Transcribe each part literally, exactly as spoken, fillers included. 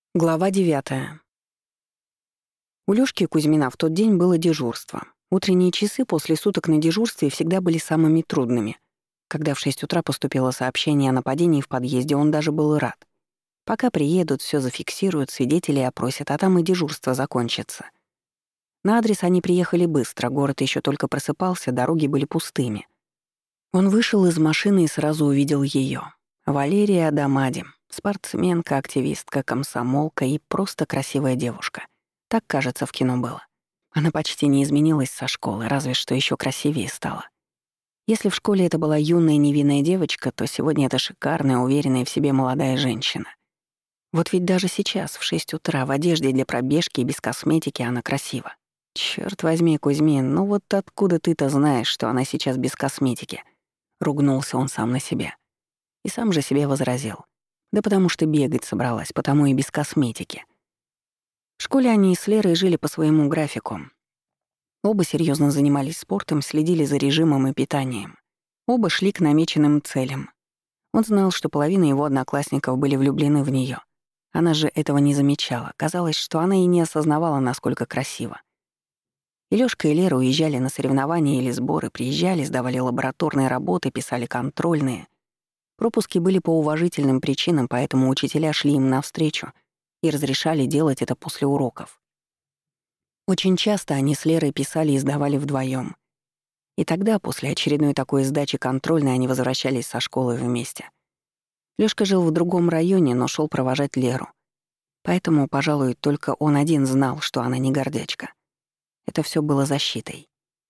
Глава девятая. У Лёшки Кузьмина в тот день было дежурство. Утренние часы после суток на дежурстве всегда были самыми трудными. Когда в шесть утра поступило сообщение о нападении в подъезде, он даже был рад. Пока приедут, всё зафиксируют, свидетелей опросят, а там и дежурство закончится. На адрес они приехали быстро, город ещё только просыпался, дороги были пустыми. Он вышел из машины и сразу увидел её. Валерия Адамади. Спортсменка, активистка, комсомолка и просто красивая девушка. Так, кажется, в кино было. Она почти не изменилась со школы, разве что ещё красивее стала. Если в школе это была юная невинная девочка, то сегодня это шикарная, уверенная в себе молодая женщина. Вот ведь даже сейчас, в шесть утра, в одежде для пробежки и без косметики она красива. Чёрт возьми, Кузьмин, ну вот откуда ты-то знаешь, что она сейчас без косметики? Ругнулся он сам на себя. И сам же себе возразил. Да потому что бегать собралась, потому и без косметики. В школе они с Лерой жили по своему графику. Оба серьезно занимались спортом, следили за режимом и питанием. Оба шли к намеченным целям. Он знал, что половина его одноклассников были влюблены в нее. Она же этого не замечала. Казалось, что она и не осознавала, насколько красива. И Лёшка и Лера уезжали на соревнования или сборы, приезжали, сдавали лабораторные работы, писали контрольные. Пропуски были по уважительным причинам, поэтому учителя шли им навстречу и разрешали делать это после уроков. Очень часто они с Лерой писали и сдавали вдвоем. И тогда, после очередной такой сдачи контрольной, они возвращались со школы вместе. Лёшка жил в другом районе, но шел провожать Леру. Поэтому, пожалуй, только он один знал, что она не гордячка. Это все было защитой.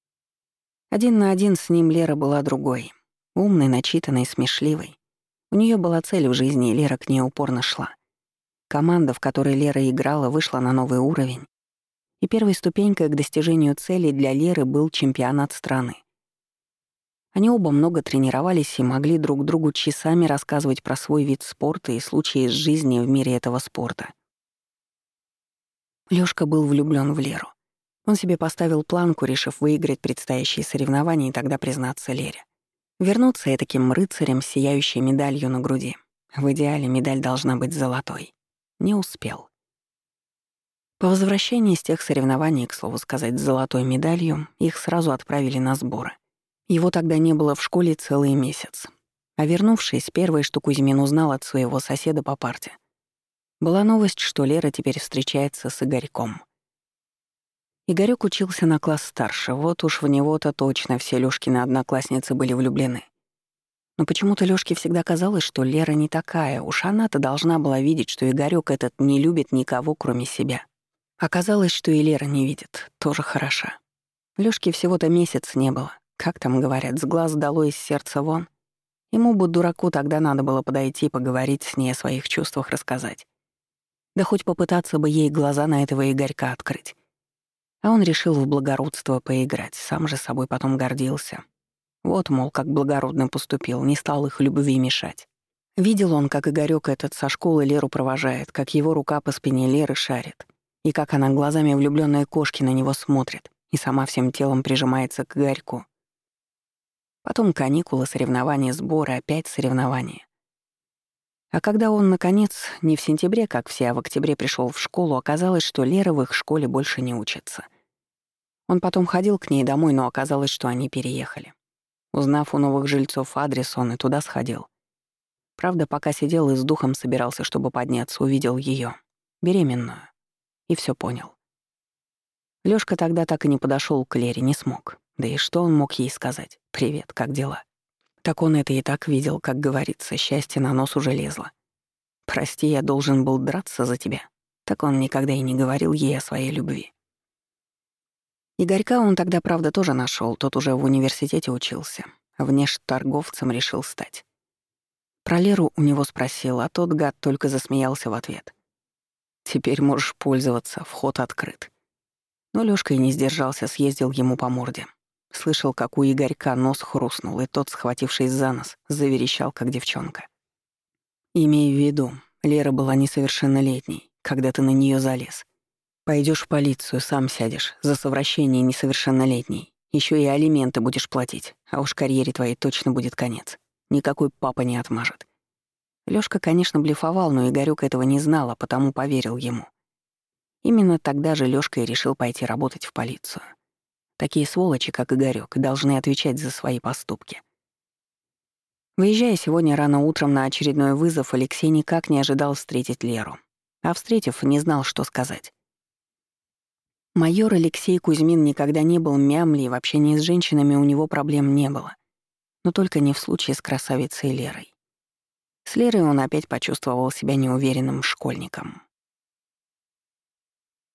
Один на один с ним Лера была другой. Умной, начитанной, смешливой. У нее была цель в жизни, и Лера к ней упорно шла. Команда, в которой Лера играла, вышла на новый уровень. И первой ступенькой к достижению цели для Леры был чемпионат страны. Они оба много тренировались и могли друг другу часами рассказывать про свой вид спорта и случаи из жизни в мире этого спорта. Лёшка был влюблён в Леру. Он себе поставил планку, решив выиграть предстоящие соревнования и тогда признаться Лере. Вернуться этаким рыцарем с сияющей медалью на груди. В идеале медаль должна быть золотой. Не успел. По возвращении с тех соревнований, к слову сказать, с золотой медалью, их сразу отправили на сборы. Его тогда не было в школе целый месяц. А вернувшись, первое, что Кузьмин узнал от своего соседа по парте, была новость, что Лера теперь встречается с Игорьком. Игорёк учился на класс старше, вот уж в него-то точно все Лёшкины одноклассницы были влюблены. Но почему-то Лёшке всегда казалось, что Лера не такая, уж она-то должна была видеть, что Игорёк этот не любит никого, кроме себя. Оказалось, что и Лера не видит, тоже хороша. Лёшке всего-то месяц не было, как там говорят, с глаз долой, из сердца вон. Ему бы, дураку, тогда надо было подойти, поговорить с ней о своих чувствах, рассказать. Да хоть попытаться бы ей глаза на этого Игорька открыть. А он решил в благородство поиграть, сам же собой потом гордился. Вот, мол, как благородно поступил, не стал их любви мешать. Видел он, как Игорёк этот со школы Леру провожает, как его рука по спине Леры шарит, и как она глазами влюблённой кошки на него смотрит и сама всем телом прижимается к Игорьку. Потом каникулы, соревнования, сборы, опять соревнования. А когда он, наконец, не в сентябре, как все, а в октябре пришёл в школу, оказалось, что Лера в их школе больше не учится. Он потом ходил к ней домой, но оказалось, что они переехали. Узнав у новых жильцов адрес, он и туда сходил. Правда, пока сидел и с духом собирался, чтобы подняться, увидел её, беременную, и всё понял. Лёшка тогда так и не подошёл к Лере, не смог. Да и что он мог ей сказать? «Привет, как дела?» Так он это и так видел, как говорится, счастье на нос уже лезло. «Прости, я должен был драться за тебя». Так он никогда и не говорил ей о своей любви. Игорька он тогда, правда, тоже нашёл, тот уже в университете учился. Внешторговцем решил стать. Про Леру у него спросил, а тот гад только засмеялся в ответ. «Теперь можешь пользоваться, вход открыт». Но Лёшка и не сдержался, съездил ему по морде. Слышал, как у Игорька нос хрустнул, и тот, схватившись за нос, заверещал, как девчонка. «Имей в виду, Лера была несовершеннолетней, когда ты на неё залез. Пойдёшь в полицию, сам сядешь, за совращение несовершеннолетней. Ещё и алименты будешь платить, а уж карьере твоей точно будет конец. Никакой папа не отмажет. Лёшка, конечно, блефовал, но Игорёк этого не знал, а потому поверил ему. Именно тогда же Лёшка и решил пойти работать в полицию. Такие сволочи, как Игорёк, должны отвечать за свои поступки. Выезжая сегодня рано утром на очередной вызов, Алексей никак не ожидал встретить Леру. А встретив, не знал, что сказать. Майор Алексей Кузьмин никогда не был мямли, и в общении с женщинами у него проблем не было. Но только не в случае с красавицей Лерой. С Лерой он опять почувствовал себя неуверенным школьником.